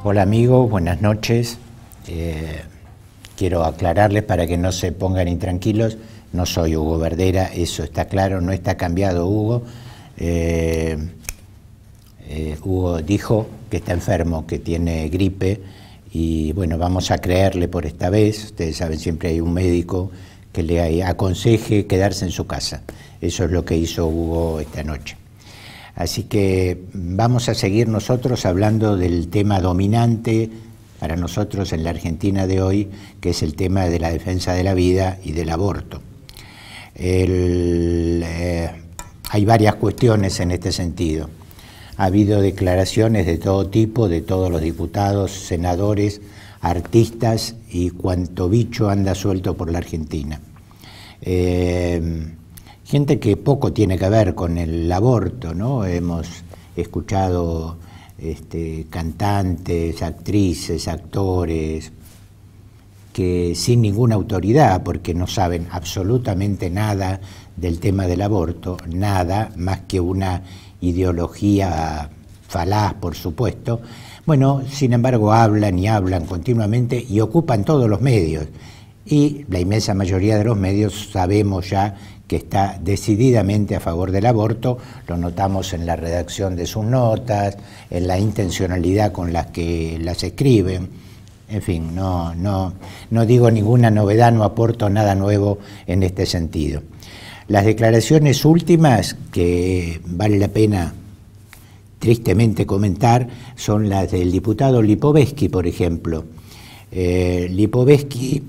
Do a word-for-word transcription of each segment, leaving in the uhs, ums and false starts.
Hola amigos, buenas noches. Eh, quiero aclararles para que no se pongan intranquilos, no soy Hugo Verdera, eso está claro, no está cambiado Hugo. Eh, eh, Hugo dijo que está enfermo, que tiene gripe y bueno, vamos a creerle por esta vez. Ustedes saben, siempre hay un médico que le aconseje quedarse en su casa. Eso es lo que hizo Hugo esta noche. Así que vamos a seguir nosotros hablando del tema dominante para nosotros en la Argentina de hoy, que es el tema de la defensa de la vida y del aborto. El, eh, hay varias cuestiones en este sentido. Ha habido declaraciones de todo tipo, de todos los diputados, senadores, artistas y cuanto bicho anda suelto por la Argentina. Eh, Gente que poco tiene que ver con el aborto, ¿no? Hemos escuchado este, cantantes, actrices, actores, que sin ninguna autoridad, porque no saben absolutamente nada del tema del aborto, nada más que una ideología falaz, por supuesto, bueno, sin embargo hablan y hablan continuamente y ocupan todos los medios. Y la inmensa mayoría de los medios sabemos ya que está decididamente a favor del aborto, lo notamos en la redacción de sus notas, en la intencionalidad con la que las escriben. En fin, no, no, no digo ninguna novedad, no aporto nada nuevo en este sentido. Las declaraciones últimas que vale la pena tristemente comentar son las del diputado Lipovetsky, por ejemplo. Eh, Lipovetsky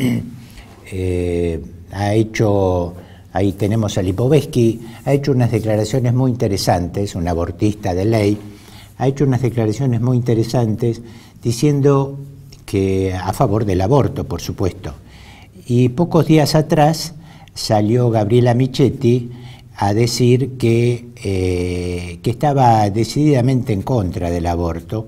eh, ha hecho... Ahí tenemos a Lipovetsky, ha hecho unas declaraciones muy interesantes, un abortista de ley, ha hecho unas declaraciones muy interesantes diciendo que a favor del aborto, por supuesto. Y pocos días atrás salió Gabriela Michetti a decir que, eh, que estaba decididamente en contra del aborto.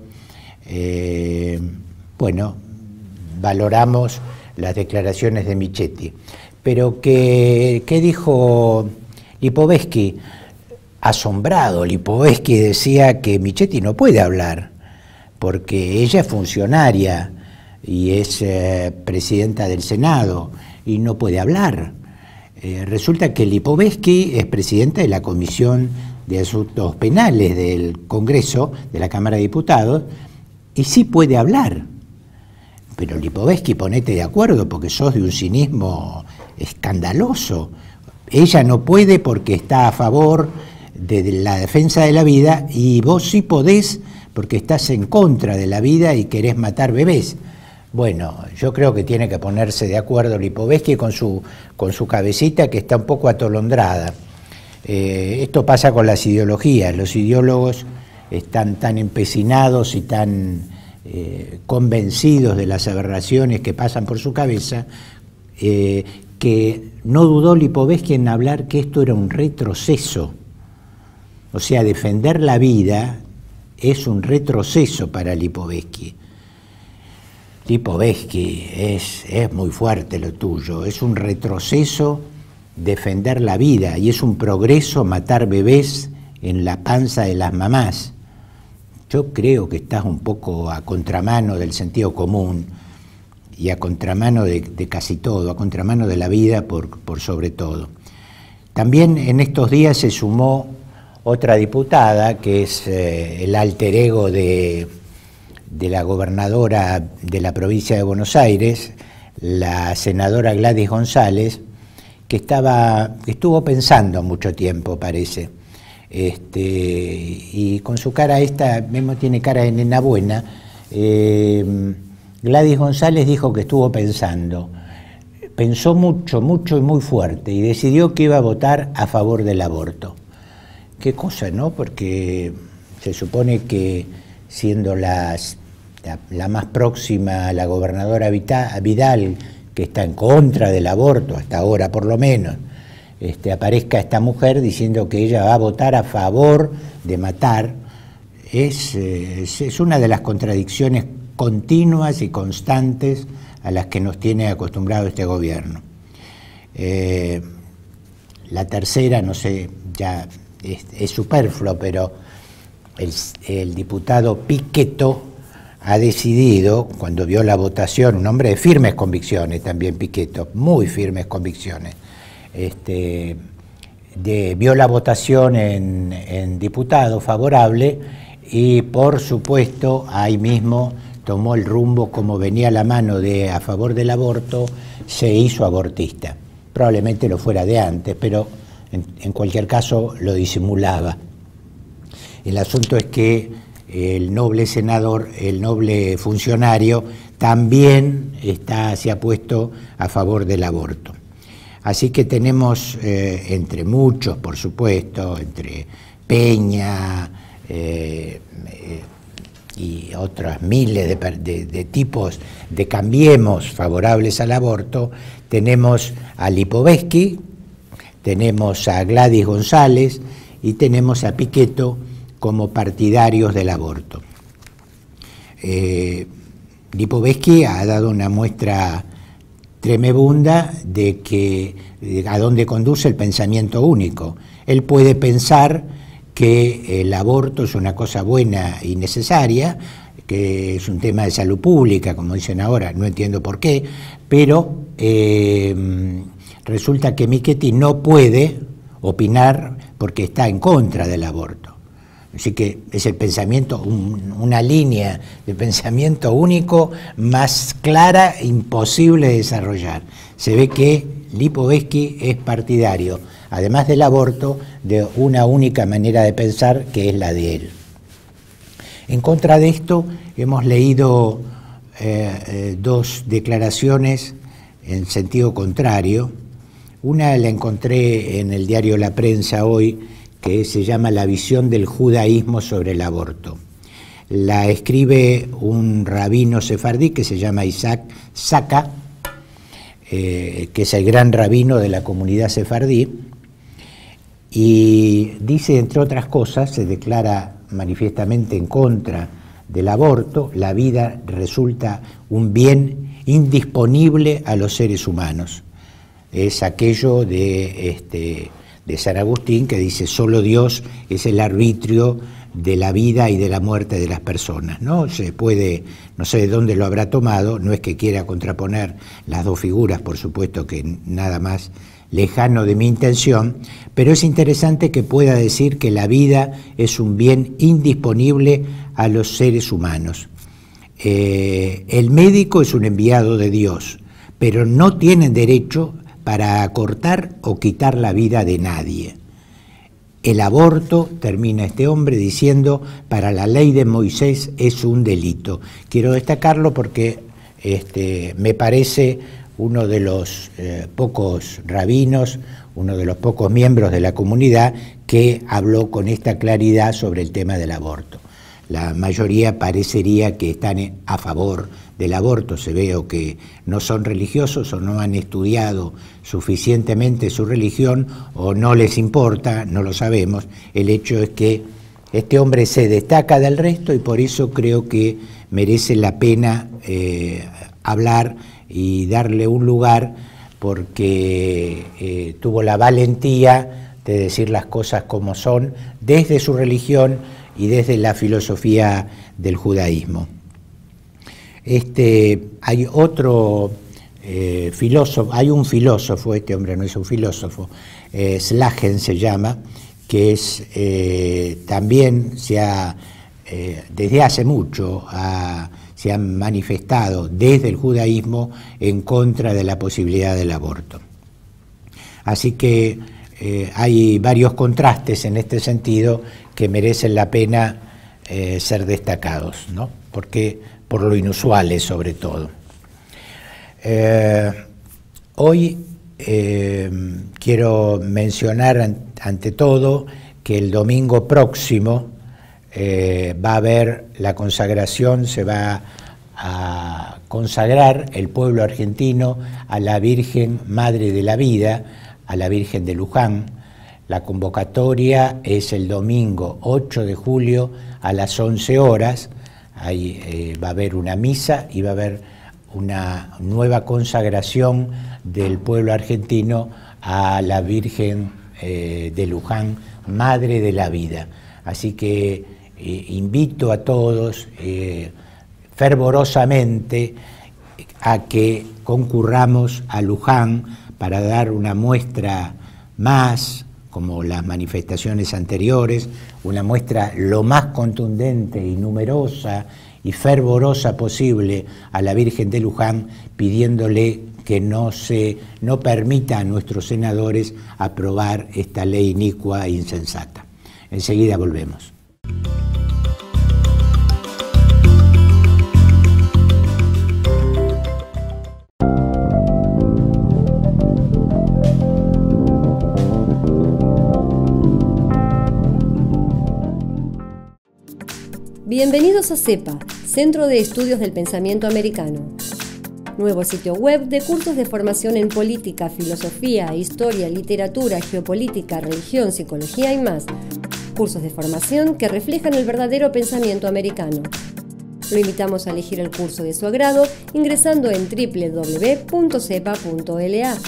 Eh, bueno, valoramos las declaraciones de Michetti. Pero que, ¿qué dijo Lipovetsky? Asombrado, Lipovetsky decía que Michetti no puede hablar, porque ella es funcionaria y es eh, presidenta del Senado y no puede hablar. Eh, resulta que Lipovetsky es presidenta de la Comisión de Asuntos Penales del Congreso, de la Cámara de Diputados, y sí puede hablar. Pero Lipovetsky, ponete de acuerdo, porque sos de un cinismo escandaloso. Ella no puede porque está a favor de la defensa de la vida y vos sí podés porque estás en contra de la vida y querés matar bebés. Bueno, yo creo que tiene que ponerse de acuerdo Lipovetsky con su, con su cabecita que está un poco atolondrada. Eh, esto pasa con las ideologías. Los ideólogos están tan empecinados y tan eh, convencidos de las aberraciones que pasan por su cabeza, eh, que no dudó Lipovetsky en hablar que esto era un retroceso. O sea, defender la vida es un retroceso para Lipovetsky. Lipovetsky, es, es muy fuerte lo tuyo, es un retroceso defender la vida y es un progreso matar bebés en la panza de las mamás. Yo creo que estás un poco a contramano del sentido común y a contramano de, de casi todo, a contramano de la vida por, por sobre todo. También en estos días se sumó otra diputada, que es eh, el alter ego de, de la gobernadora de la provincia de Buenos Aires, la senadora Gladys González, que, estaba, que estuvo pensando mucho tiempo, parece, este, y con su cara esta, mismo tiene cara de nena buena, eh, Gladys González dijo que estuvo pensando, pensó mucho, mucho y muy fuerte y decidió que iba a votar a favor del aborto. Qué cosa, ¿no? Porque se supone que siendo las, la, la más próxima a la gobernadora Vidal, que está en contra del aborto, hasta ahora por lo menos, este, aparezca esta mujer diciendo que ella va a votar a favor de matar, es, es, es una de las contradicciones continuas y constantes a las que nos tiene acostumbrado este gobierno. Eh, la tercera, no sé, ya es, es superfluo, pero el, el diputado Pichetto ha decidido, cuando vio la votación, un hombre de firmes convicciones también, Pichetto, muy firmes convicciones, este, de, vio la votación en, en diputado favorable y por supuesto ahí mismo tomó el rumbo, como venía la mano de a favor del aborto, se hizo abortista. Probablemente lo fuera de antes, pero en, en cualquier caso lo disimulaba. El asunto es que el noble senador, el noble funcionario, también está, se ha puesto a favor del aborto. Así que tenemos, eh, entre muchos, por supuesto, entre Peña eh, eh, y otros miles de, de, de tipos de cambiemos favorables al aborto, tenemos a Lipovetsky, tenemos a Gladys González y tenemos a Pichetto como partidarios del aborto. Eh, Lipovetsky ha dado una muestra tremebunda de que de a dónde conduce el pensamiento único. Él puede pensar que el aborto es una cosa buena y necesaria, que es un tema de salud pública, como dicen ahora, no entiendo por qué, pero eh, resulta que Michetti no puede opinar porque está en contra del aborto. Así que es el pensamiento, un, una línea de pensamiento único más clara, imposible de desarrollar. Se ve que Lipovetsky es partidario, además del aborto, de una única manera de pensar, que es la de él. En contra de esto, hemos leído eh, eh, dos declaraciones en sentido contrario. Una la encontré en el diario La Prensa hoy, que se llama La visión del judaísmo sobre el aborto. La escribe un rabino sefardí que se llama Isaac Saka, eh, que es el gran rabino de la comunidad sefardí, y dice, entre otras cosas, se declara manifiestamente en contra del aborto. La vida resulta un bien indisponible a los seres humanos. Es aquello de... este de San Agustín, que dice solo Dios es el arbitrio de la vida y de la muerte de las personas, ¿no? Se puede, no sé de dónde lo habrá tomado, no es que quiera contraponer las dos figuras, por supuesto que nada más lejano de mi intención, pero es interesante que pueda decir que la vida es un bien indisponible a los seres humanos. Eh, el médico es un enviado de Dios, pero no tiene derecho para acortar o quitar la vida de nadie. El aborto, termina este hombre diciendo, para la ley de Moisés es un delito. Quiero destacarlo porque este, me parece uno de los eh, pocos rabinos, uno de los pocos miembros de la comunidad que habló con esta claridad sobre el tema del aborto. La mayoría parecería que están a favor del aborto, se ve o que no son religiosos o no han estudiado suficientemente su religión o no les importa, no lo sabemos. El hecho es que este hombre se destaca del resto y por eso creo que merece la pena eh, hablar y darle un lugar, porque eh, tuvo la valentía de decir las cosas como son desde su religión y desde la filosofía del judaísmo. Este, hay otro eh, filósofo, hay un filósofo, este hombre no es un filósofo, eh, Slagen se llama, que es eh, también se ha, eh, desde hace mucho ha, se han manifestado desde el judaísmo en contra de la posibilidad del aborto. Así que eh, hay varios contrastes en este sentido que merecen la pena eh, ser destacados, ¿no? Porque por lo inusuales sobre todo. Eh, hoy eh, quiero mencionar an, ante todo que el domingo próximo eh, va a haber la consagración, se va a consagrar el pueblo argentino a la Virgen Madre de la Vida, a la Virgen de Luján. La convocatoria es el domingo ocho de julio a las once horas. Ahí eh, va a haber una misa y va a haber una nueva consagración del pueblo argentino a la Virgen eh, de Luján, Madre de la Vida. Así que eh, invito a todos, eh, fervorosamente a que concurramos a Luján para dar una muestra más, como las manifestaciones anteriores, una muestra lo más contundente y numerosa y fervorosa posible a la Virgen de Luján, pidiéndole que no, se, no permita a nuestros senadores aprobar esta ley inicua e insensata. Enseguida volvemos. Bienvenidos a CEPA, Centro de Estudios del Pensamiento Americano. Nuevo sitio web de cursos de formación en política, filosofía, historia, literatura, geopolítica, religión, psicología y más. Cursos de formación que reflejan el verdadero pensamiento americano. Lo invitamos a elegir el curso de su agrado ingresando en doble u doble u doble u punto cepa punto l a.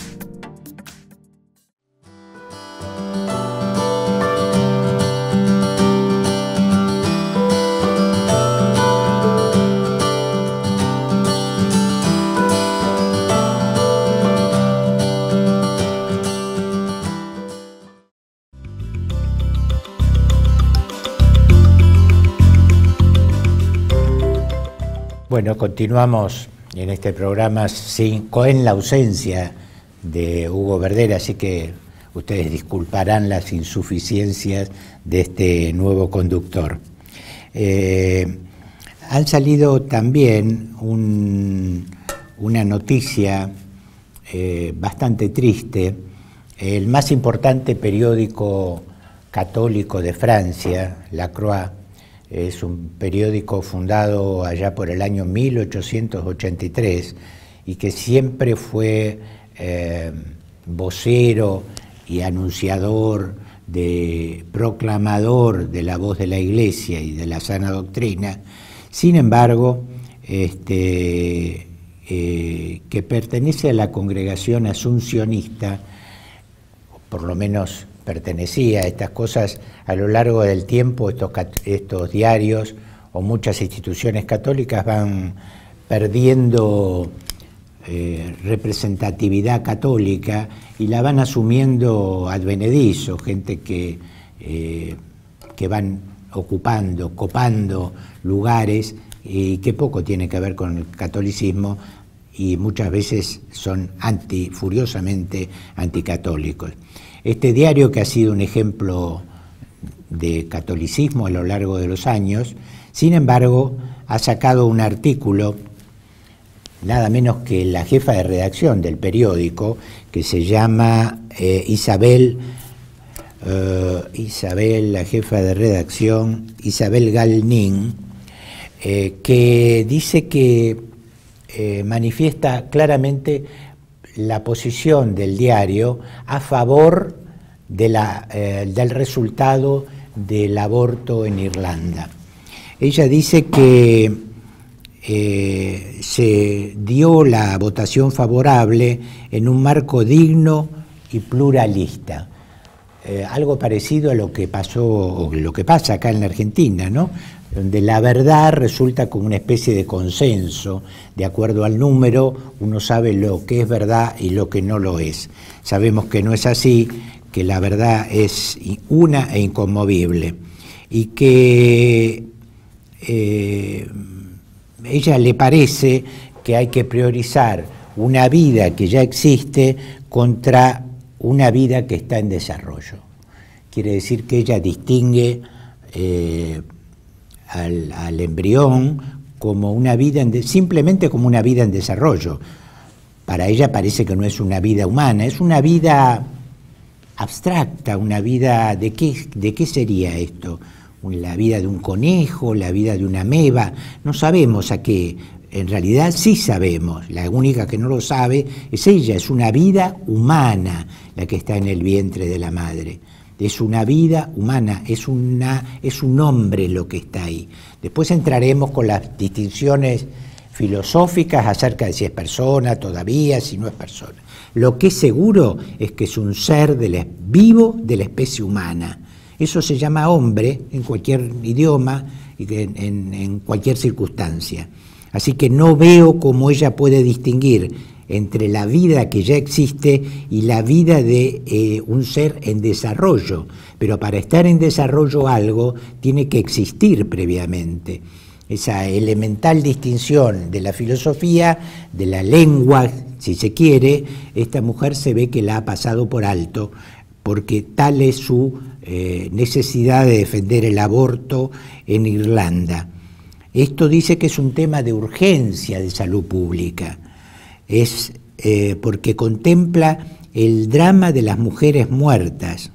Bueno, continuamos en este programa sin, en la ausencia de Hugo Verdera, así que ustedes disculparán las insuficiencias de este nuevo conductor. Eh, han salido también un, una noticia eh, bastante triste. El más importante periódico católico de Francia, La Croix, es un periódico fundado allá por el año mil ochocientos ochenta y tres y que siempre fue eh, vocero y anunciador, de, proclamador de la voz de la Iglesia y de la sana doctrina. Sin embargo, este, eh, que pertenece a la congregación asuncionista, por lo menos pertenecía a estas cosas. A lo largo del tiempo estos, estos diarios o muchas instituciones católicas van perdiendo eh, representatividad católica y la van asumiendo advenedizo, gente que, eh, que van ocupando, copando lugares y que poco tiene que ver con el catolicismo y muchas veces son anti, furiosamente anticatólicos. Este diario, que ha sido un ejemplo de catolicismo a lo largo de los años, sin embargo, ha sacado un artículo, nada menos que la jefa de redacción del periódico, que se llama eh, Isabel, eh, Isabel, la jefa de redacción, Isabel Galnin, eh, que dice que eh, manifiesta claramente la posición del diario a favor de la, eh, del resultado del aborto en Irlanda. Ella dice que eh, se dio la votación favorable en un marco digno y pluralista, eh, algo parecido a lo que pasó o lo que pasa acá en la Argentina, ¿no? Donde la verdad resulta como una especie de consenso, de acuerdo al número, uno sabe lo que es verdad y lo que no lo es. Sabemos que no es así, que la verdad es una e inconmovible, y que eh, ella le parece que hay que priorizar una vida que ya existe contra una vida que está en desarrollo. Quiere decir que ella distingue eh, Al, al embrión como una vida en de, simplemente como una vida en desarrollo. Para ella parece que no es una vida humana, es una vida abstracta, una vida de qué, de qué sería esto, la vida de un conejo, la vida de una ameba, no sabemos a qué. En realidad sí sabemos, la única que no lo sabe es ella, es una vida humana la que está en el vientre de la madre. Es una vida humana, es, una, es un hombre lo que está ahí. Después entraremos con las distinciones filosóficas acerca de si es persona todavía, si no es persona. Lo que es seguro es que es un ser de la, vivo de la especie humana. Eso se llama hombre en cualquier idioma y en, en, en cualquier circunstancia. Así que no veo cómo ella puede distinguir entre la vida que ya existe y la vida de eh, un ser en desarrollo. Pero para estar en desarrollo algo tiene que existir previamente. Esa elemental distinción de la filosofía, de la lengua, si se quiere, esta mujer se ve que la ha pasado por alto, porque tal es su eh, necesidad de defender el aborto en Irlanda. Esto dice que es un tema de urgencia de salud pública, es eh, porque contempla el drama de las mujeres muertas.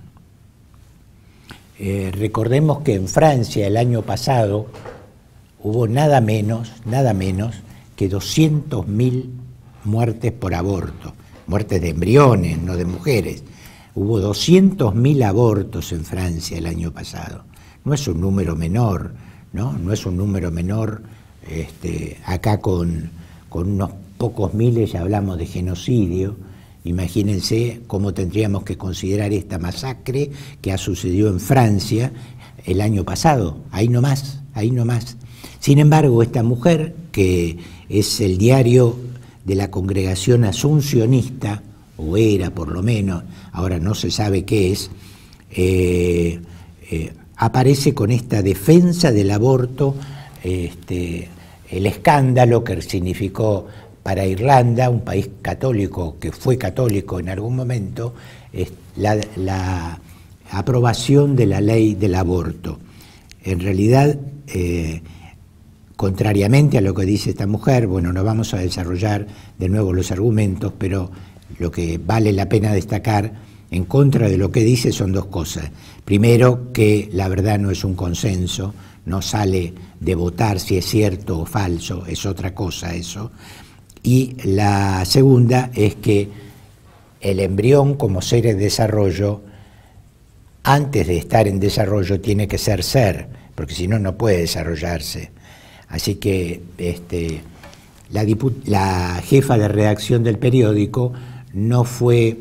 Eh, recordemos que en Francia el año pasado hubo nada menos, nada menos que doscientas mil muertes por aborto, muertes de embriones, no de mujeres. Hubo doscientos mil abortos en Francia el año pasado. No es un número menor, ¿no? No es un número menor. Este, acá con, con unos pocos miles ya hablamos de genocidio. Imagínense cómo tendríamos que considerar esta masacre que ha sucedido en Francia el año pasado. Ahí nomás, ahí nomás. Sin embargo, esta mujer, que es el diario de la congregación asuncionista, o era por lo menos, ahora no se sabe qué es, eh, eh, aparece con esta defensa del aborto, este, el escándalo que significó para Irlanda, un país católico que fue católico en algún momento, es la, la aprobación de la ley del aborto. En realidad, eh, contrariamente a lo que dice esta mujer, bueno, no vamos a desarrollar de nuevo los argumentos, pero lo que vale la pena destacar en contra de lo que dice son dos cosas. Primero, que la verdad no es un consenso, no sale de votar si es cierto o falso, es otra cosa eso. Y la segunda es que el embrión como ser en desarrollo, antes de estar en desarrollo, tiene que ser ser, porque si no, no puede desarrollarse. Así que este, la, la jefa de redacción del periódico no fue,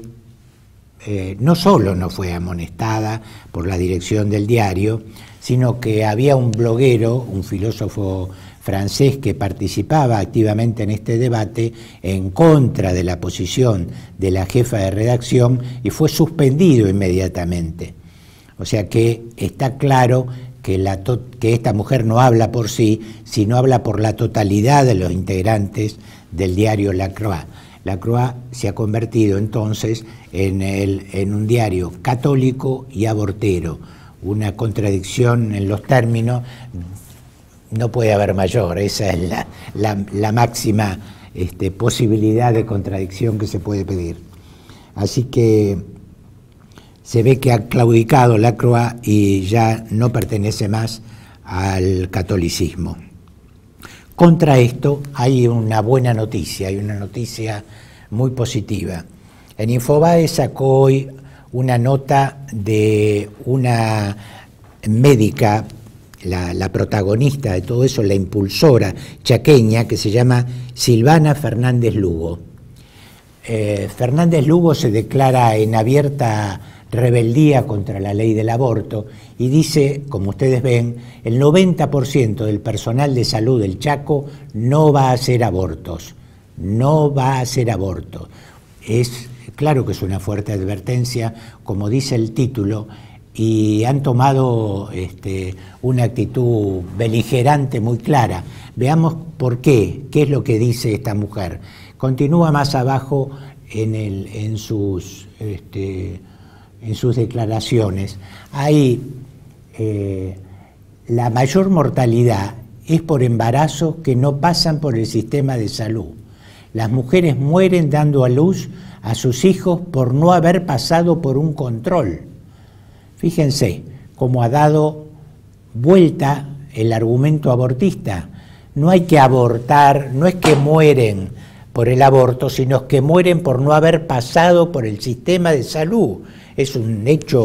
eh, no solo no fue amonestada por la dirección del diario, sino que había un bloguero, un filósofo francés que participaba activamente en este debate en contra de la posición de la jefa de redacción y fue suspendido inmediatamente. O sea que está claro que, la que esta mujer no habla por sí, sino habla por la totalidad de los integrantes del diario La Croix. La Croix se ha convertido entonces en, el, en un diario católico y abortero, una contradicción en los términos. No puede haber mayor, esa es la, la, la máxima este, posibilidad de contradicción que se puede pedir. Así que se ve que ha claudicado La Croix y ya no pertenece más al catolicismo. Contra esto hay una buena noticia, hay una noticia muy positiva. En Infobae sacó hoy una nota de una médica, La, la protagonista de todo eso, la impulsora chaqueña, que se llama Silvana Fernández Lugo. Eh, Fernández Lugo se declara en abierta rebeldía contra la ley del aborto y dice, como ustedes ven, el noventa por ciento del personal de salud del Chaco no va a hacer abortos, no va a hacer abortos. Es claro que es una fuerte advertencia, como dice el título, y han tomado este, una actitud beligerante muy clara. Veamos por qué, qué es lo que dice esta mujer. Continúa más abajo en, el, en, sus, este, en sus declaraciones. Ahí eh, la mayor mortalidad es por embarazos que no pasan por el sistema de salud. Las mujeres mueren dando a luz a sus hijos por no haber pasado por un control. Fíjense cómo ha dado vuelta el argumento abortista. No hay que abortar, no es que mueren por el aborto, sino que mueren por no haber pasado por el sistema de salud. Es un hecho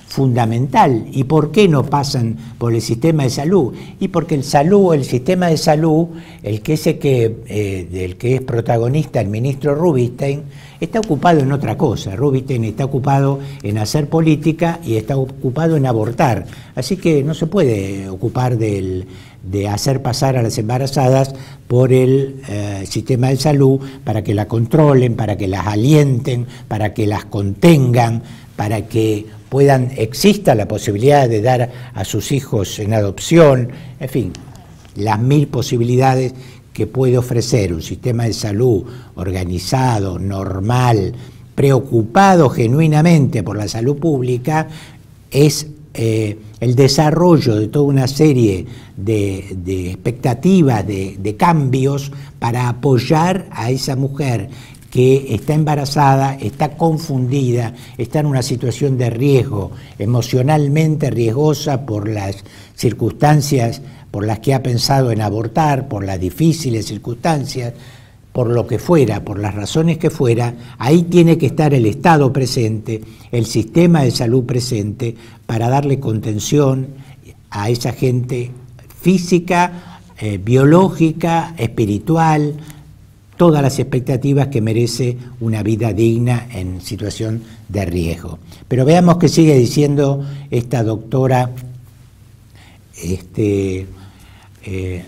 fundamental. ¿Y por qué no pasan por el sistema de salud? Y porque el salud, el sistema de salud, el que ese que, eh, del que es protagonista el ministro Rubinstein, está ocupado en otra cosa. Rubinstein está ocupado en hacer política y está ocupado en abortar. Así que no se puede ocupar del, de hacer pasar a las embarazadas por el eh, sistema de salud para que la controlen, para que las alienten, para que las contengan, para que puedan, exista la posibilidad de dar a sus hijos en adopción, en fin, las mil posibilidades que puede ofrecer un sistema de salud organizado, normal, preocupado genuinamente por la salud pública, es eh, el desarrollo de toda una serie de, de expectativas, de, de cambios para apoyar a esa mujer que está embarazada, está confundida, está en una situación de riesgo, emocionalmente riesgosa por las circunstancias por las que ha pensado en abortar, por las difíciles circunstancias, por lo que fuera, por las razones que fuera. Ahí tiene que estar el Estado presente, el sistema de salud presente, para darle contención a esa gente física, eh, biológica, espiritual, todas las expectativas que merece una vida digna en situación de riesgo. Pero veamos qué sigue diciendo esta doctora. Este, eh,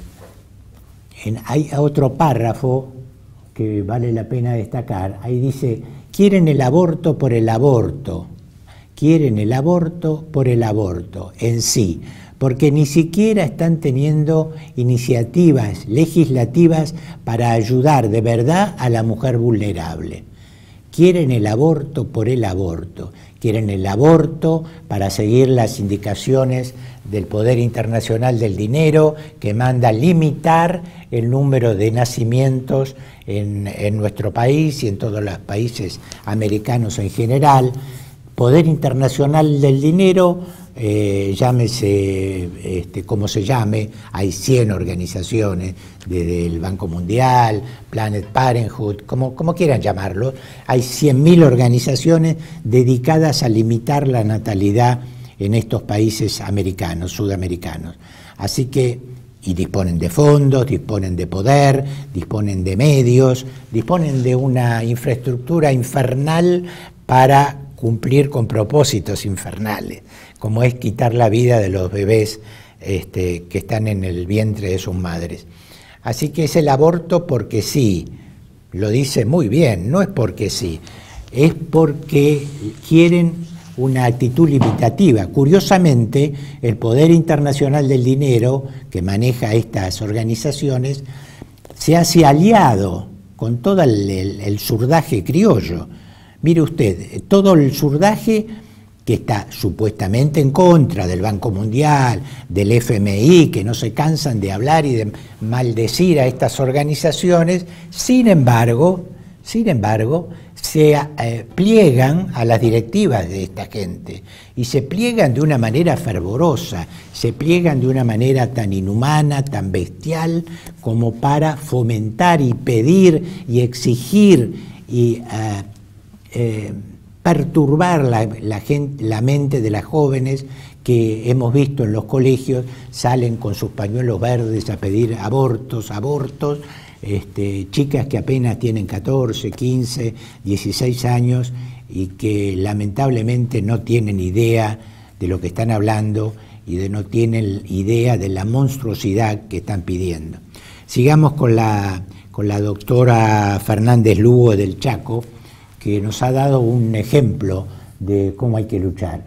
en, hay otro párrafo que vale la pena destacar. Ahí dice: quieren el aborto por el aborto, quieren el aborto por el aborto en sí, porque ni siquiera están teniendo iniciativas legislativas para ayudar de verdad a la mujer vulnerable. Quieren el aborto por el aborto, quieren el aborto para seguir las indicaciones del Poder Internacional del Dinero, que manda limitar el número de nacimientos en, en nuestro país y en todos los países americanos en general. Poder Internacional del Dinero, eh, llámese este, como se llame, hay cien organizaciones, desde el Banco Mundial, Planet Parenthood, como, como quieran llamarlo, hay cien mil organizaciones dedicadas a limitar la natalidad en estos países americanos, sudamericanos. Así que, y disponen de fondos, disponen de poder, disponen de medios, disponen de una infraestructura infernal para cumplir con propósitos infernales, como es quitar la vida de los bebés este, que están en el vientre de sus madres. Así que es el aborto porque sí, lo dice muy bien, no es porque sí, es porque quieren una actitud limitativa. Curiosamente, el Poder Internacional del Dinero, que maneja estas organizaciones, se hace aliado con todo el, el, el surdaje criollo. Mire usted, todo el surdaje que está supuestamente en contra del Banco Mundial, del F M I, que no se cansan de hablar y de maldecir a estas organizaciones, sin embargo, sin embargo, se eh, pliegan a las directivas de esta gente y se pliegan de una manera fervorosa, se pliegan de una manera tan inhumana, tan bestial, como para fomentar y pedir y exigir y eh, eh, perturbar la, la, gente, la mente de las jóvenes que hemos visto en los colegios, salen con sus pañuelos verdes a pedir abortos, abortos, Este, chicas que apenas tienen catorce, quince, dieciséis años y que lamentablemente no tienen idea de lo que están hablando y de no tienen idea de la monstruosidad que están pidiendo. Sigamos con la, con la doctora Fernández Lugo del Chaco, que nos ha dado un ejemplo de cómo hay que luchar.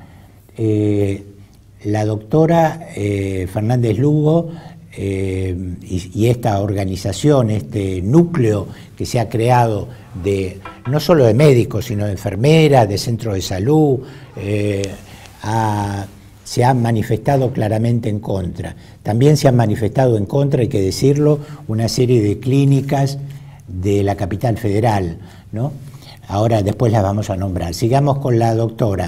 Eh, la doctora eh, Fernández Lugo Eh, y, y esta organización, este núcleo que se ha creado de no solo de médicos, sino de enfermeras, de centros de salud, eh, ha, se han manifestado claramente en contra. También se han manifestado en contra, hay que decirlo, una serie de clínicas de la capital federal, ¿no? Ahora después las vamos a nombrar. Sigamos con la doctora.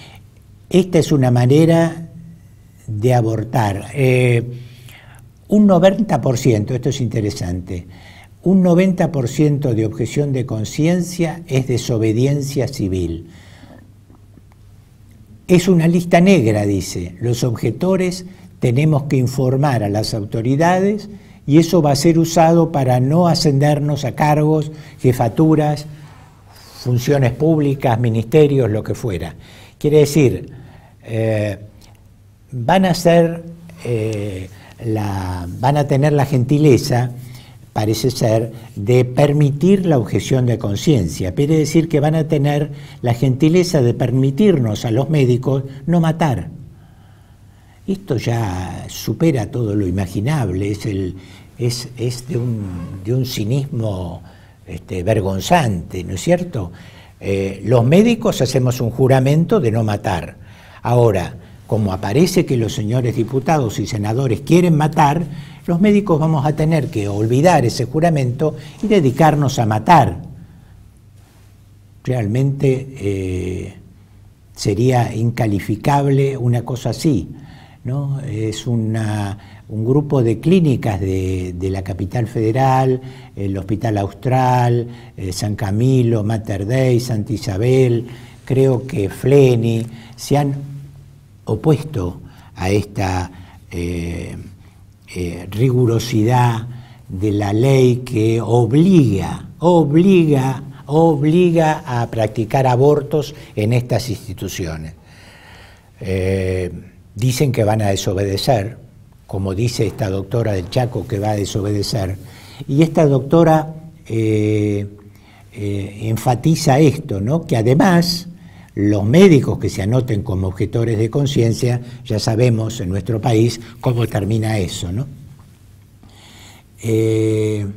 Esta es una manera de abortar. Eh, Un noventa por ciento, esto es interesante, un noventa por ciento de objeción de conciencia es desobediencia civil. es una lista negra, dice. Los objetores tenemos que informar a las autoridades y eso va a ser usado para no ascendernos a cargos, jefaturas, funciones públicas, ministerios, lo que fuera. Quiere decir, eh, van a ser, eh, la, van a tener la gentileza, parece ser, de permitir la objeción de conciencia. Quiere decir que van a tener la gentileza de permitirnos a los médicos no matar. Esto ya supera todo lo imaginable, es, el, es, es de, un, de un cinismo este, vergonzante, ¿no es cierto? Eh, los médicos hacemos un juramento de no matar. Ahora, como aparece que los señores diputados y senadores quieren matar, los médicos vamos a tener que olvidar ese juramento y dedicarnos a matar. Realmente eh, sería incalificable una cosa así, ¿no? Es una, un grupo de clínicas de, de la capital federal, el Hospital Austral, eh, San Camilo, Mater Dei, Santa Isabel, creo que Fleni, se han opuesto a esta eh, eh, rigurosidad de la ley que obliga, obliga, obliga a practicar abortos en estas instituciones. Eh, dicen que van a desobedecer, como dice esta doctora del Chaco que va a desobedecer, y esta doctora eh, eh, enfatiza esto, ¿no? Que además los médicos que se anoten como objetores de conciencia, ya sabemos en nuestro país cómo termina eso, ¿no? Eh,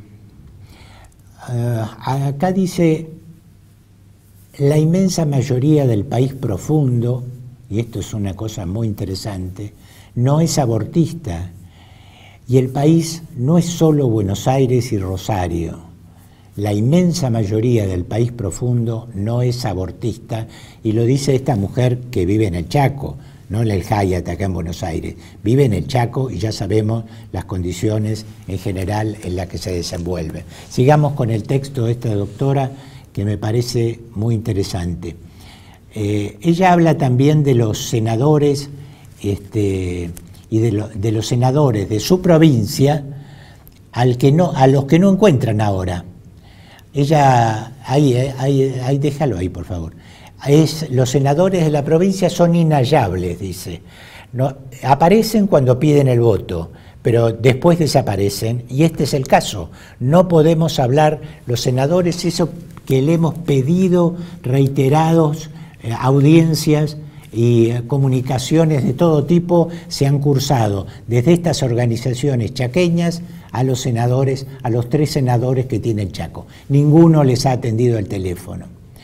acá dice, la inmensa mayoría del país profundo, y esto es una cosa muy interesante, no es abortista, y el país no es solo Buenos Aires y Rosario. La inmensa mayoría del país profundo no es abortista, y lo dice esta mujer que vive en el Chaco, no en el Hyatt acá en Buenos Aires. Vive en el Chaco y ya sabemos las condiciones en general en las que se desenvuelve. Sigamos con el texto de esta doctora que me parece muy interesante. Eh, ella habla también de los senadores este, y de, lo, de los senadores de su provincia al que no, a los que no encuentran ahora. Ella, ahí, ahí, ahí, déjalo ahí, por favor. Es, los senadores de la provincia son inhallables, dice. No, aparecen cuando piden el voto, pero después desaparecen, y este es el caso. No podemos hablar, los senadores, eso que le hemos pedido reiterados, eh, audiencias y eh, comunicaciones de todo tipo se han cursado desde estas organizaciones chaqueñas a los senadores, a los tres senadores que tiene el Chaco. Ninguno les ha atendido el teléfono.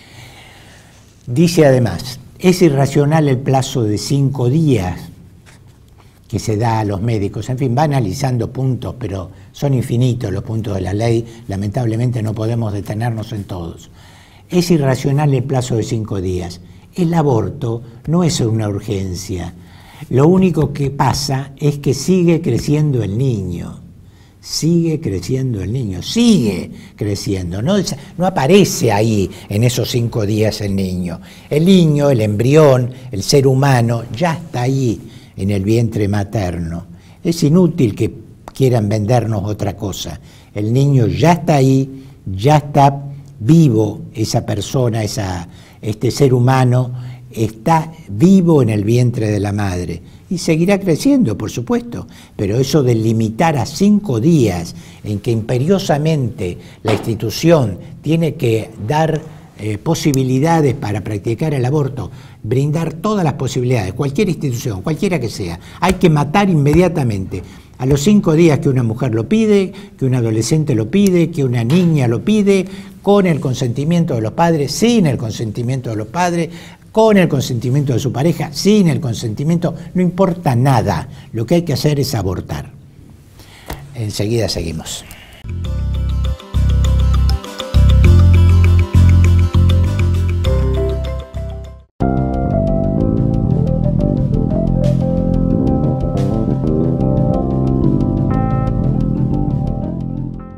Dice además, es irracional el plazo de cinco días que se da a los médicos. En fin, va analizando puntos, pero son infinitos los puntos de la ley. Lamentablemente no podemos detenernos en todos. Es irracional el plazo de cinco días. El aborto no es una urgencia. Lo único que pasa es que sigue creciendo el niño. Sigue creciendo el niño, sigue creciendo, no, no aparece ahí en esos cinco días el niño. El niño, el embrión, el ser humano, ya está ahí en el vientre materno. Es inútil que quieran vendernos otra cosa. El niño ya está ahí, ya está vivo esa persona, esa, este ser humano, está vivo en el vientre de la madre. Y seguirá creciendo, por supuesto, pero eso de limitar a cinco días en que imperiosamente la institución tiene que dar eh, posibilidades para practicar el aborto, brindar todas las posibilidades, cualquier institución, cualquiera que sea, hay que matar inmediatamente. A los cinco días que una mujer lo pide, que un adolescente lo pide, que una niña lo pide, con el consentimiento de los padres, sin el consentimiento de los padres, con el consentimiento de su pareja, sin el consentimiento, no importa nada. Lo que hay que hacer es abortar. Enseguida seguimos.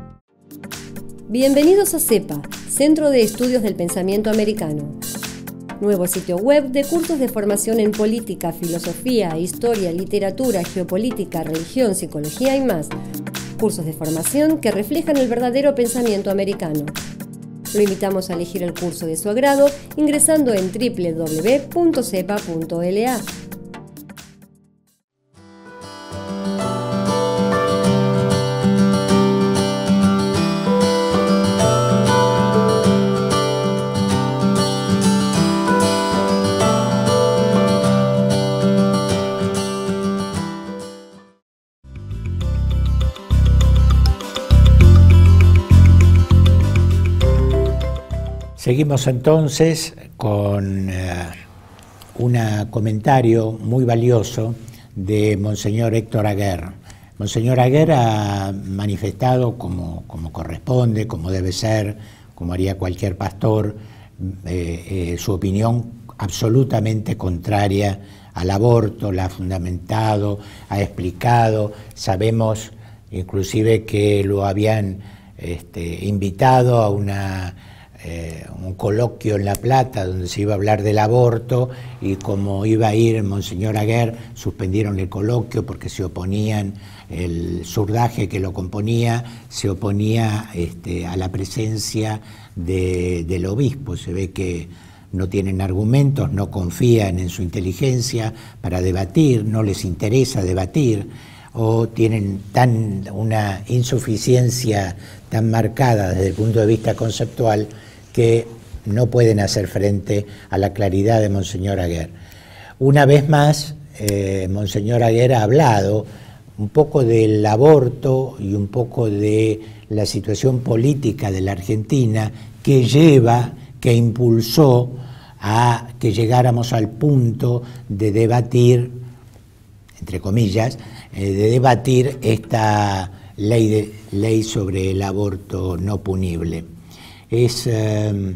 Bienvenidos a CEPA, Centro de Estudios del Pensamiento Americano. Nuevo sitio web de cursos de formación en política, filosofía, historia, literatura, geopolítica, religión, psicología y más. Cursos de formación que reflejan el verdadero pensamiento americano. Lo invitamos a elegir el curso de su agrado ingresando en doble u doble u doble u punto cepa punto l a. Seguimos entonces con uh, un comentario muy valioso de Monseñor Héctor Aguer. Monseñor Aguer ha manifestado como, como corresponde, como debe ser, como haría cualquier pastor, eh, eh, su opinión absolutamente contraria al aborto, la ha fundamentado, ha explicado, sabemos inclusive que lo habían este, invitado a una... Eh, un coloquio en La Plata donde se iba a hablar del aborto y como iba a ir Monseñor Aguer, suspendieron el coloquio porque se oponían, el surdaje que lo componía se oponía este, a la presencia de, del obispo. Se ve que no tienen argumentos, no confían en su inteligencia para debatir, no les interesa debatir, o tienen tan una insuficiencia tan marcada desde el punto de vista conceptual que no pueden hacer frente a la claridad de Monseñor Aguer. Una vez más, eh, Monseñor Aguer ha hablado un poco del aborto y un poco de la situación política de la Argentina que lleva, que impulsó a que llegáramos al punto de debatir, entre comillas, eh, de debatir esta ley, de, ley sobre el aborto no punible. Es, eh,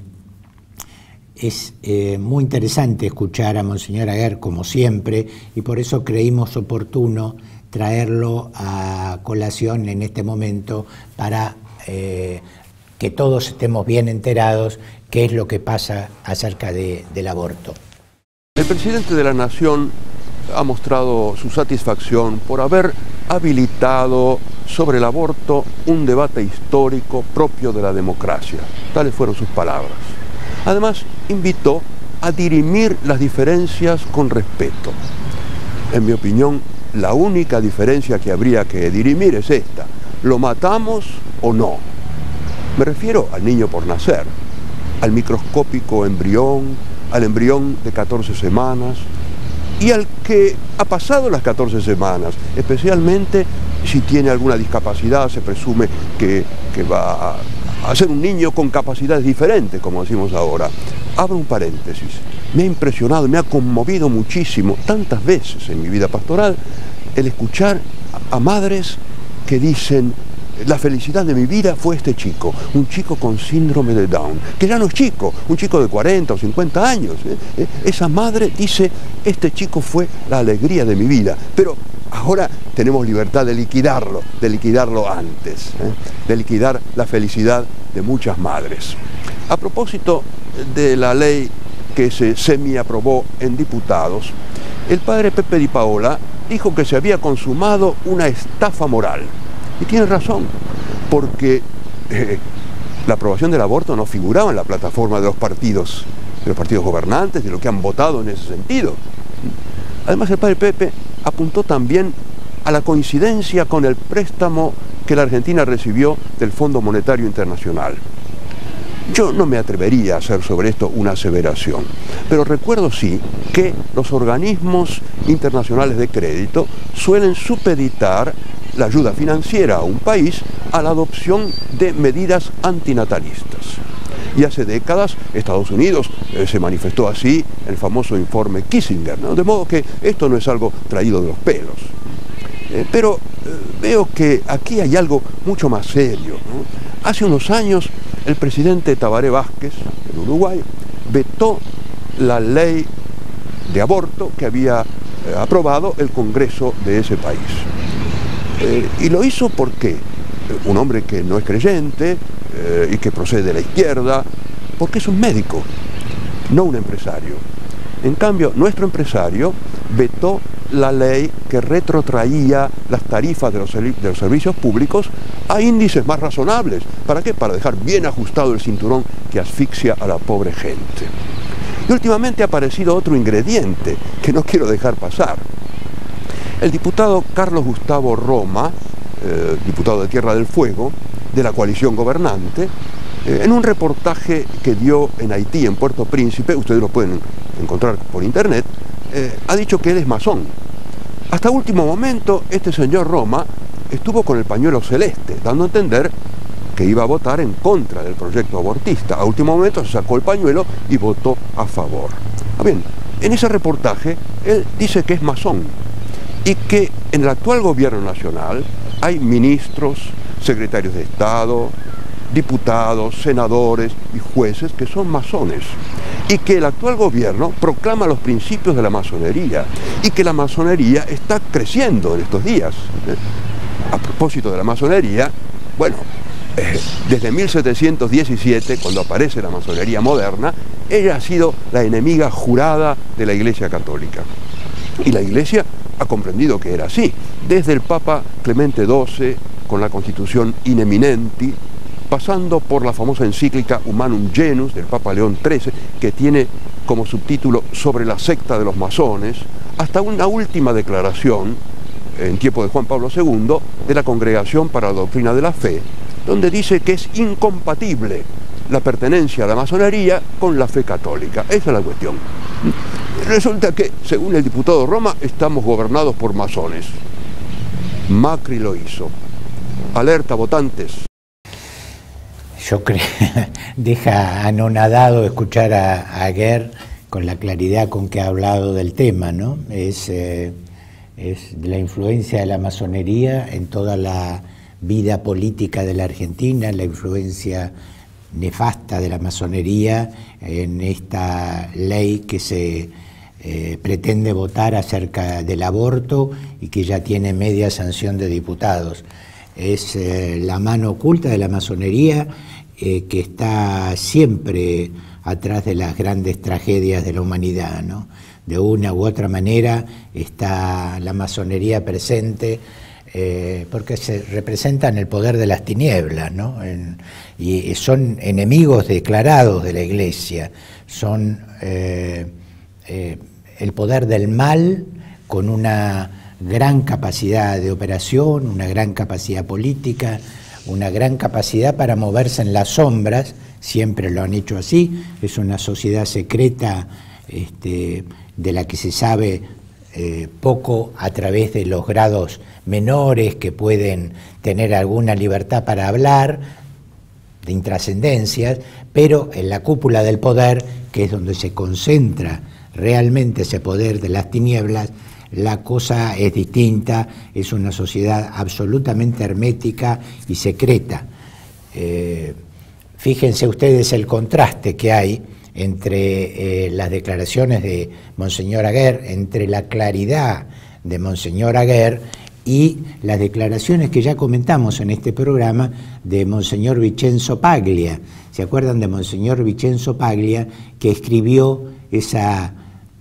es eh, muy interesante escuchar a Monseñor Aguer, como siempre, y por eso creímos oportuno traerlo a colación en este momento para eh, que todos estemos bien enterados qué es lo que pasa acerca de, del aborto. El presidente de la Nación ha mostrado su satisfacción por haber habilitado sobre el aborto un debate histórico propio de la democracia. Tales fueron sus palabras. Además, invitó a dirimir las diferencias con respeto. En mi opinión, la única diferencia que habría que dirimir es esta: ¿lo matamos o no? Me refiero al niño por nacer, al microscópico embrión, al embrión de catorce semanas, y al que ha pasado las catorce semanas, especialmente si tiene alguna discapacidad, se presume que, que va a, a ser un niño con capacidades diferentes, como decimos ahora. Abro un paréntesis. Me ha impresionado, me ha conmovido muchísimo, tantas veces en mi vida pastoral, el escuchar a, a madres que dicen: la felicidad de mi vida fue este chico, un chico con síndrome de Down, que ya no es chico, un chico de cuarenta o cincuenta años. ¿eh? Esa madre dice: este chico fue la alegría de mi vida, pero ahora tenemos libertad de liquidarlo, de liquidarlo antes, ¿eh? de liquidar la felicidad de muchas madres. A propósito de la ley que se semi-aprobó en diputados, el padre Pepe Di Paola dijo que se había consumado una estafa moral. Y tiene razón, porque eh, la aprobación del aborto no figuraba en la plataforma de los partidos, de los partidos gobernantes, de lo que han votado en ese sentido. Además, el padre Pepe apuntó también a la coincidencia con el préstamo que la Argentina recibió del Fondo Monetario Internacional. Yo no me atrevería a hacer sobre esto una aseveración, pero recuerdo sí que los organismos internacionales de crédito suelen supeditar la ayuda financiera a un país a la adopción de medidas antinatalistas. Y hace décadas Estados Unidos eh, se manifestó así en el famoso informe Kissinger, ¿no? De modo que esto no es algo traído de los pelos. Eh, pero eh, veo que aquí hay algo mucho más serio, ¿no? Hace unos años el presidente Tabaré Vázquez, del Uruguay, vetó la ley de aborto que había eh, aprobado el Congreso de ese país. Eh, y lo hizo porque un hombre que no es creyente eh, y que procede de la izquierda, porque es un médico. no un empresario. En cambio, nuestro empresario vetó la ley que retrotraía las tarifas de los, de los servicios públicos a índices más razonables. ¿Para qué? Para dejar bien ajustado el cinturón que asfixia a la pobre gente. Y últimamente ha aparecido otro ingrediente que no quiero dejar pasar. El diputado Carlos Gustavo Roma, eh, diputado de Tierra del Fuego, de la coalición gobernante, eh, en un reportaje que dio en Haití, en Puerto Príncipe, ustedes lo pueden encontrar por internet, eh, ha dicho que él es masón. Hasta último momento, este señor Roma estuvo con el pañuelo celeste, dando a entender que iba a votar en contra del proyecto abortista. A último momento se sacó el pañuelo y votó a favor. Ah, bien, en ese reportaje él dice que es masón y que en el actual gobierno nacional hay ministros, secretarios de Estado, diputados, senadores y jueces que son masones, y que el actual gobierno proclama los principios de la masonería y que la masonería está creciendo en estos días. A propósito de la masonería, bueno, eh, desde mil setecientos diecisiete, cuando aparece la masonería moderna, ella ha sido la enemiga jurada de la Iglesia Católica. Y la Iglesia ha comprendido que era así, desde el Papa Clemente doce, con la Constitución In Eminenti, pasando por la famosa encíclica Humanum Genus del Papa León trece, que tiene como subtítulo Sobre la secta de los masones, hasta una última declaración, en tiempo de Juan Pablo segundo, de la Congregación para la Doctrina de la Fe, donde dice que es incompatible la pertenencia a la masonería con la fe católica. Esa es la cuestión. Resulta que, según el diputado Roma, estamos gobernados por masones. Macri lo hizo. Alerta, votantes. Yo creo, deja anonadado escuchar a, a Guerre con la claridad con que ha hablado del tema, ¿no? Es, eh, es la influencia de la masonería en toda la vida política de la Argentina, la influencia nefasta de la masonería en esta ley que se eh, pretende votar acerca del aborto y que ya tiene media sanción de diputados. Es eh, la mano oculta de la masonería eh, que está siempre atrás de las grandes tragedias de la humanidad, ¿no? De una u otra manera está la masonería presente, eh, porque se representan el poder de las tinieblas, ¿no? En, y son enemigos declarados de la Iglesia, son eh, eh, el poder del mal con una gran capacidad de operación, una gran capacidad política, una gran capacidad para moverse en las sombras, siempre lo han hecho así. Es una sociedad secreta este, de la que se sabe eh, poco a través de los grados menores que pueden tener alguna libertad para hablar, de intrascendencias, pero en la cúpula del poder, que es donde se concentra realmente ese poder de las tinieblas, la cosa es distinta, es una sociedad absolutamente hermética y secreta. Eh, fíjense ustedes el contraste que hay entre eh, las declaraciones de Monseñor Aguer, entre la claridad de Monseñor Aguer y las declaraciones que ya comentamos en este programa de Monseñor Vincenzo Paglia. ¿Se acuerdan de Monseñor Vincenzo Paglia, que escribió esa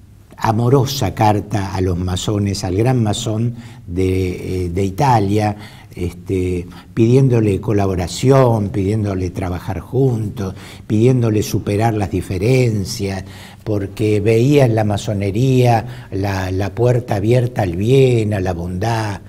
amorosa carta a los masones, al gran masón de, de Italia, este, pidiéndole colaboración, pidiéndole trabajar juntos, pidiéndole superar las diferencias, porque veía en la masonería la, la puerta abierta al bien, a la bondad.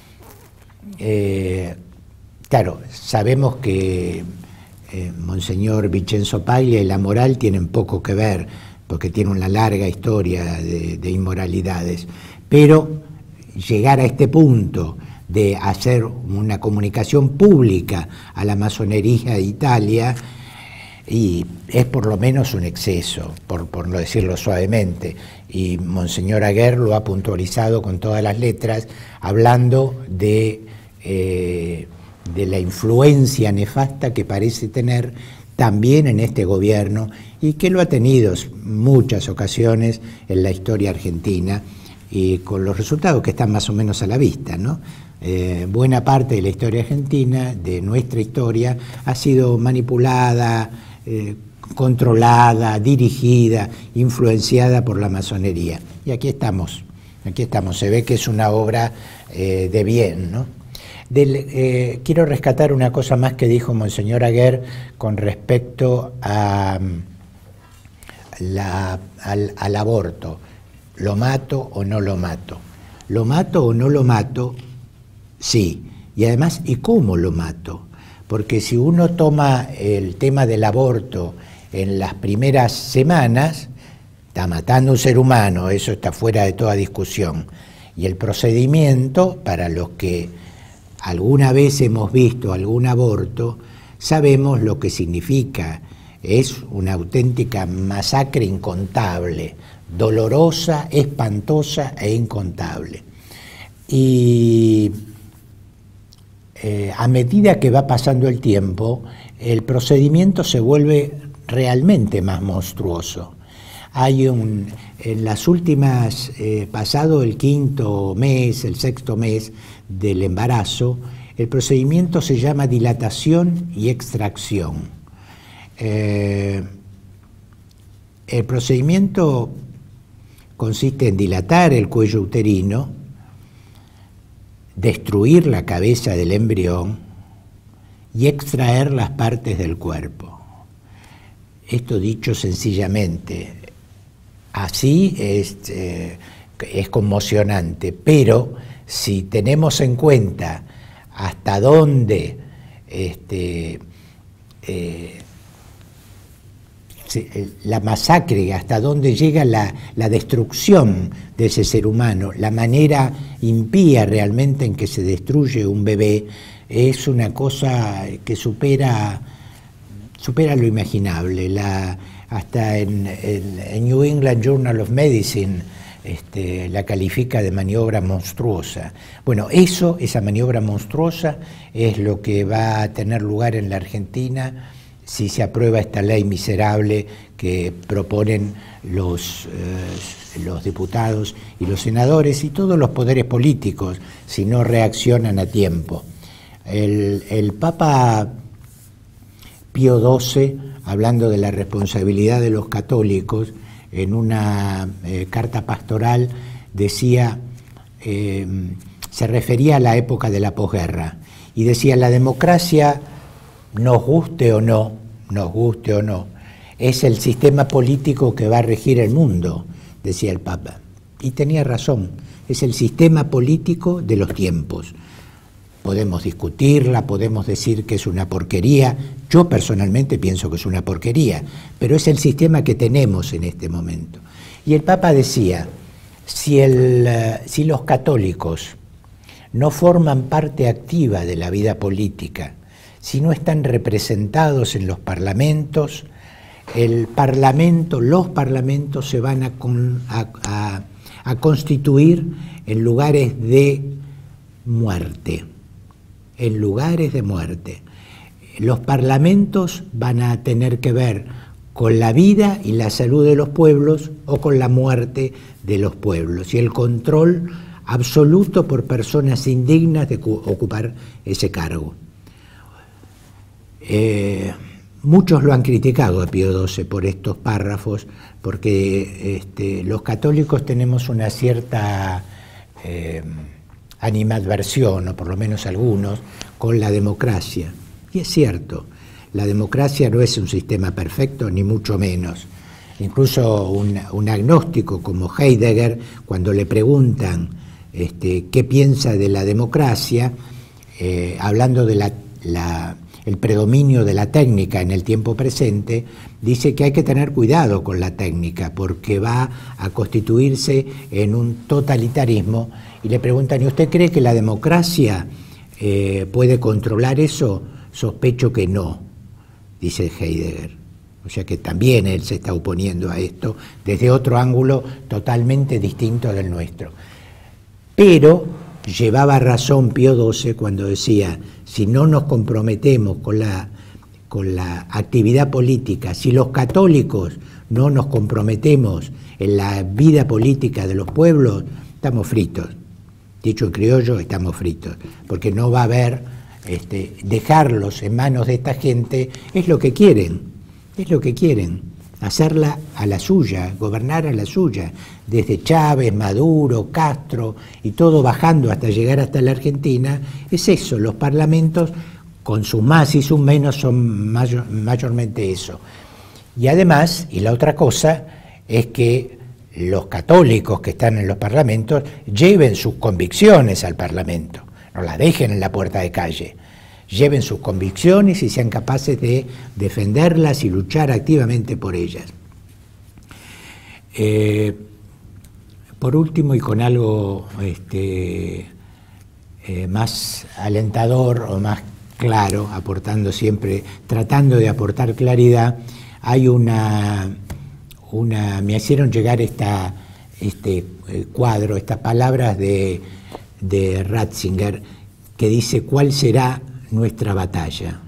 Eh, claro, sabemos que eh, Monseñor Vincenzo Paglia y la moral tienen poco que ver, porque tiene una larga historia de, de inmoralidades, pero llegar a este punto de hacer una comunicación pública a la masonería de Italia, y es por lo menos un exceso, por, por no decirlo suavemente, y Monseñor Aguer lo ha puntualizado con todas las letras, hablando de, eh, de la influencia nefasta que parece tener también en este gobierno, y que lo ha tenido muchas ocasiones en la historia argentina, y con los resultados que están más o menos a la vista, ¿no? Eh, buena parte de la historia argentina, de nuestra historia, ha sido manipulada, eh, controlada, dirigida, influenciada por la masonería. Y aquí estamos, aquí estamos, se ve que es una obra eh, de bien, ¿no? Del, eh, quiero rescatar una cosa más que dijo Monseñor Aguer con respecto a, la, al, al aborto. ¿Lo mato o no lo mato? ¿Lo mato o no lo mato? Sí. Y además, ¿y cómo lo mato? Porque si uno toma el tema del aborto en las primeras semanas, está matando a un ser humano, eso está fuera de toda discusión. Y el procedimiento, para los que alguna vez hemos visto algún aborto, sabemos lo que significa. Es una auténtica masacre incontable, dolorosa, espantosa e incontable. Y eh, a medida que va pasando el tiempo, el procedimiento se vuelve realmente más monstruoso. Hay un, en las últimas, eh, pasado el quinto mes, el sexto mes del embarazo, el procedimiento se llama dilatación y extracción. Eh, el procedimiento consiste en dilatar el cuello uterino, destruir la cabeza del embrión y extraer las partes del cuerpo. Esto dicho sencillamente, así es, eh, es conmocionante, pero si tenemos en cuenta hasta dónde este, eh, la masacre, hasta dónde llega la, la destrucción de ese ser humano, la manera impía realmente en que se destruye un bebé, es una cosa que supera, supera lo imaginable. La, hasta en, en, en New England Journal of Medicine este, la califica de maniobra monstruosa. Bueno, eso, esa maniobra monstruosa es lo que va a tener lugar en la Argentina si se aprueba esta ley miserable que proponen los, eh, los diputados y los senadores y todos los poderes políticos si no reaccionan a tiempo. El, el Papa Pío doce, hablando de la responsabilidad de los católicos, en una eh, carta pastoral decía, eh, se refería a la época de la posguerra y decía, la democracia, nos guste o no, nos guste o no, es el sistema político que va a regir el mundo, decía el Papa. Y tenía razón, es el sistema político de los tiempos. Podemos discutirla, podemos decir que es una porquería, yo personalmente pienso que es una porquería, pero es el sistema que tenemos en este momento. Y el Papa decía, si, el, si los católicos no forman parte activa de la vida política, si no están representados en los parlamentos, el parlamento, los parlamentos se van a, con, a, a, a constituir en lugares de muerte, en lugares de muerte. Los parlamentos van a tener que ver con la vida y la salud de los pueblos o con la muerte de los pueblos y el control absoluto por personas indignas de ocupar ese cargo. Eh, muchos lo han criticado a Pío doce por estos párrafos, porque este, los católicos tenemos una cierta eh, animadversión, o por lo menos algunos, con la democracia. Y es cierto, la democracia no es un sistema perfecto, ni mucho menos. Incluso un, un agnóstico como Heidegger, cuando le preguntan este, qué piensa de la democracia, eh, hablando de la, la el predominio de la técnica en el tiempo presente, dice que hay que tener cuidado con la técnica porque va a constituirse en un totalitarismo. Y le preguntan, ¿y usted cree que la democracia eh, puede controlar eso? Sospecho que no, dice Heidegger. O sea que también él se está oponiendo a esto desde otro ángulo totalmente distinto del nuestro. Pero llevaba razón Pío doce cuando decía, si no nos comprometemos con la, con la actividad política, si los católicos no nos comprometemos en la vida política de los pueblos, estamos fritos. Dicho en criollo, estamos fritos, porque no va a haber, este, dejarlos en manos de esta gente, es lo que quieren, Es lo que quieren, hacerla a la suya, gobernar a la suya, desde Chávez, Maduro, Castro y todo bajando hasta llegar hasta la Argentina. Es eso, los parlamentos con sus más y sus menos son mayor, mayormente eso. Y además, y la otra cosa, es que los católicos que están en los parlamentos lleven sus convicciones al parlamento, no las dejen en la puerta de calle, lleven sus convicciones y sean capaces de defenderlas y luchar activamente por ellas. Eh, por último, y con algo este, eh, más alentador o más claro, aportando siempre, tratando de aportar claridad, hay una, una me hicieron llegar esta, este eh, cuadro, estas palabras de, de Ratzinger, que dice: ¿cuál será nuestra batalla?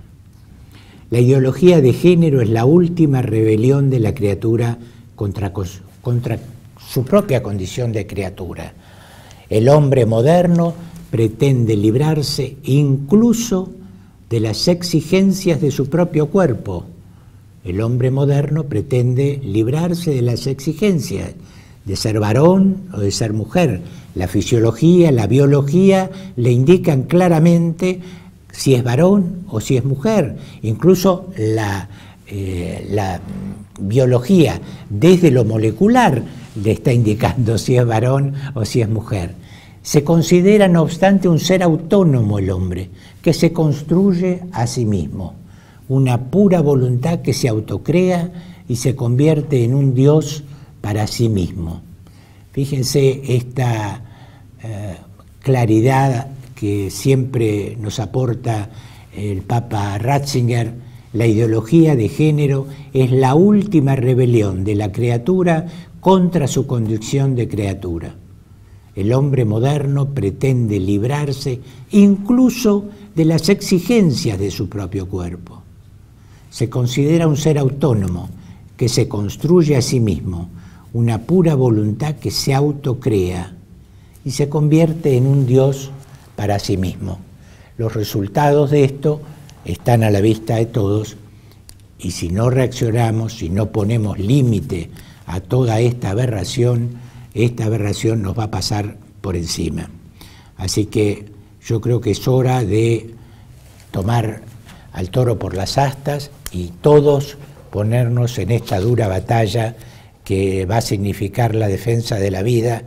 La ideología de género es la última rebelión de la criatura contra, contra su propia condición de criatura. El hombre moderno pretende librarse incluso de las exigencias de su propio cuerpo. El hombre moderno pretende librarse de las exigencias de ser varón o de ser mujer. La fisiología, la biología le indican claramente si es varón o si es mujer. Incluso la, eh, la biología desde lo molecular le está indicando si es varón o si es mujer. Se considera, no obstante, un ser autónomo el hombre, que se construye a sí mismo, una pura voluntad que se autocrea y se convierte en un Dios para sí mismo. Fíjense esta eh, claridad que siempre nos aporta el Papa Ratzinger. La ideología de género es la última rebelión de la criatura contra su condición de criatura. El hombre moderno pretende librarse incluso de las exigencias de su propio cuerpo. Se considera un ser autónomo que se construye a sí mismo, una pura voluntad que se autocrea y se convierte en un Dios para sí mismo. Los resultados de esto están a la vista de todos, y si no reaccionamos, si no ponemos límite a toda esta aberración, esta aberración nos va a pasar por encima. Así que yo creo que es hora de tomar al toro por las astas y todos ponernos en esta dura batalla que va a significar la defensa de la vida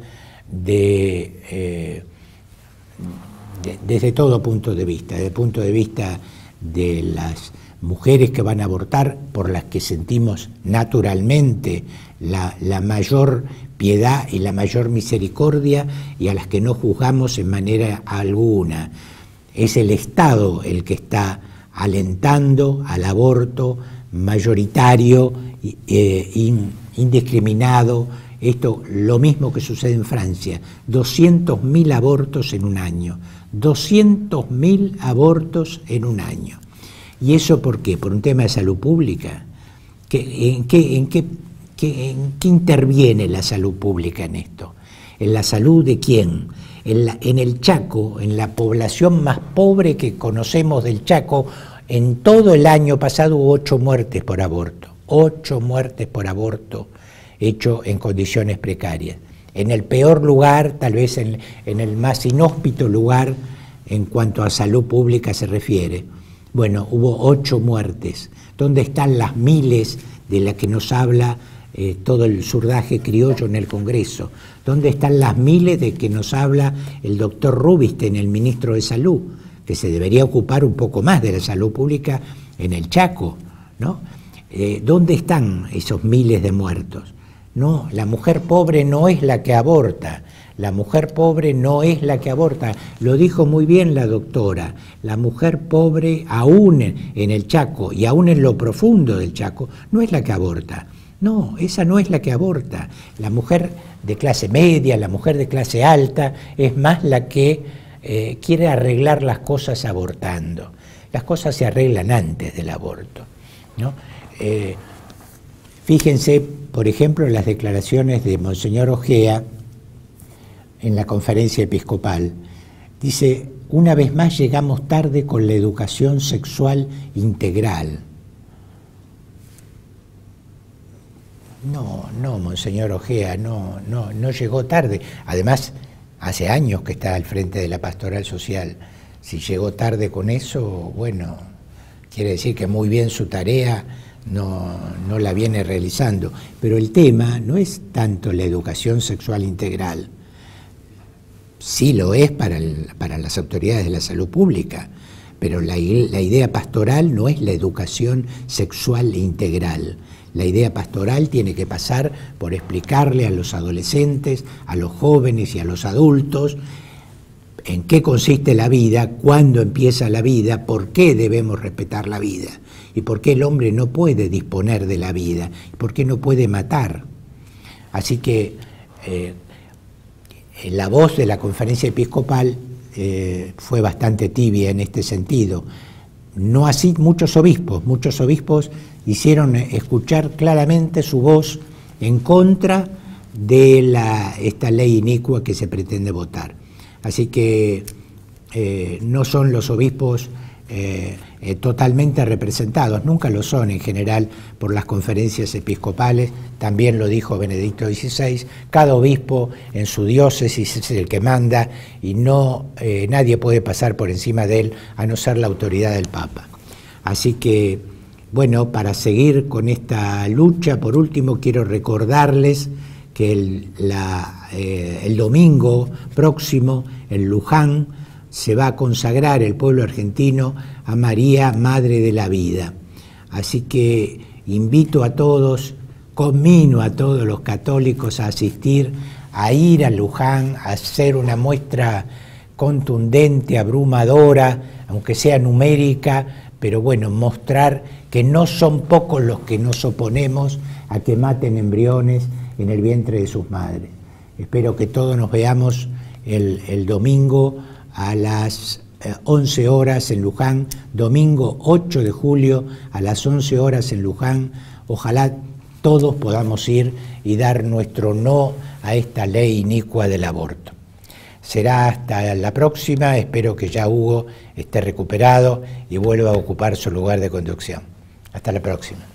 de, eh, de, desde todo punto de vista, desde el punto de vista de las mujeres que van a abortar, por las que sentimos naturalmente la, la mayor piedad y la mayor misericordia, y a las que no juzgamos en manera alguna. Es el Estado el que está alentando al aborto mayoritario, eh, in, indiscriminado. Esto, lo mismo que sucede en Francia, doscientos mil abortos en un año, doscientos mil abortos en un año. ¿Y eso por qué? ¿Por un tema de salud pública? ¿Qué, en, qué, en, qué, qué, ¿En qué interviene la salud pública en esto? ¿En la salud de quién? En, la, en el Chaco, en la población más pobre que conocemos del Chaco, en todo el año pasado hubo ocho muertes por aborto, ocho muertes por aborto hecho en condiciones precarias. En el peor lugar, tal vez en, en el más inhóspito lugar en cuanto a salud pública se refiere. Bueno, hubo ocho muertes. ¿Dónde están las miles de las que nos habla eh, todo el surdaje criollo en el Congreso? ¿Dónde están las miles de que nos habla el doctor Rubinstein, el ministro de Salud, que se debería ocupar un poco más de la salud pública en el Chaco, ¿no? Eh, ¿Dónde están esos miles de muertos? No, la mujer pobre no es la que aborta. La mujer pobre no es la que aborta, lo dijo muy bien la doctora. La mujer pobre, aún en el Chaco y aún en lo profundo del Chaco, no es la que aborta. No, esa no es la que aborta. La mujer de clase media, la mujer de clase alta, es más la que eh, quiere arreglar las cosas abortando. Las cosas se arreglan antes del aborto, ¿no? Eh, fíjense, por ejemplo, en las declaraciones de Monseñor Ojea, en la conferencia episcopal. Dice: una vez más llegamos tarde con la educación sexual integral. No, no, monseñor Ojea, no, no, no llegó tarde. Además, hace años que está al frente de la pastoral social. Si llegó tarde con eso, bueno, quiere decir que muy bien su tarea no, no la viene realizando. Pero el tema no es tanto la educación sexual integral. Sí lo es para, el, para las autoridades de la salud pública, pero la, la idea pastoral no es la educación sexual integral. La idea pastoral tiene que pasar por explicarle a los adolescentes, a los jóvenes y a los adultos en qué consiste la vida, cuándo empieza la vida, por qué debemos respetar la vida y por qué el hombre no puede disponer de la vida, y por qué no puede matar. Así que eh, la voz de la conferencia episcopal eh, fue bastante tibia en este sentido. No así muchos obispos, muchos obispos hicieron escuchar claramente su voz en contra de la, esta ley inicua que se pretende votar. Así que eh, no son los obispos eh, eh, totalmente representados, nunca lo son en general por las conferencias episcopales, también lo dijo Benedicto dieciséis, cada obispo en su diócesis es el que manda y no, eh, nadie puede pasar por encima de él a no ser la autoridad del Papa. Así que, bueno, para seguir con esta lucha, por último quiero recordarles que el, la, eh, el domingo próximo en Luján se va a consagrar el pueblo argentino a María, Madre de la Vida. Así que invito a todos, conmino a todos los católicos a asistir, a ir a Luján, a hacer una muestra contundente, abrumadora, aunque sea numérica, pero bueno, mostrar que no son pocos los que nos oponemos a que maten embriones en el vientre de sus madres. Espero que todos nos veamos el, el domingo a las once horas en Luján, domingo ocho de julio a las once horas en Luján. Ojalá todos podamos ir y dar nuestro no a esta ley inicua del aborto. Será hasta la próxima, espero que ya Hugo esté recuperado y vuelva a ocupar su lugar de conducción. Hasta la próxima.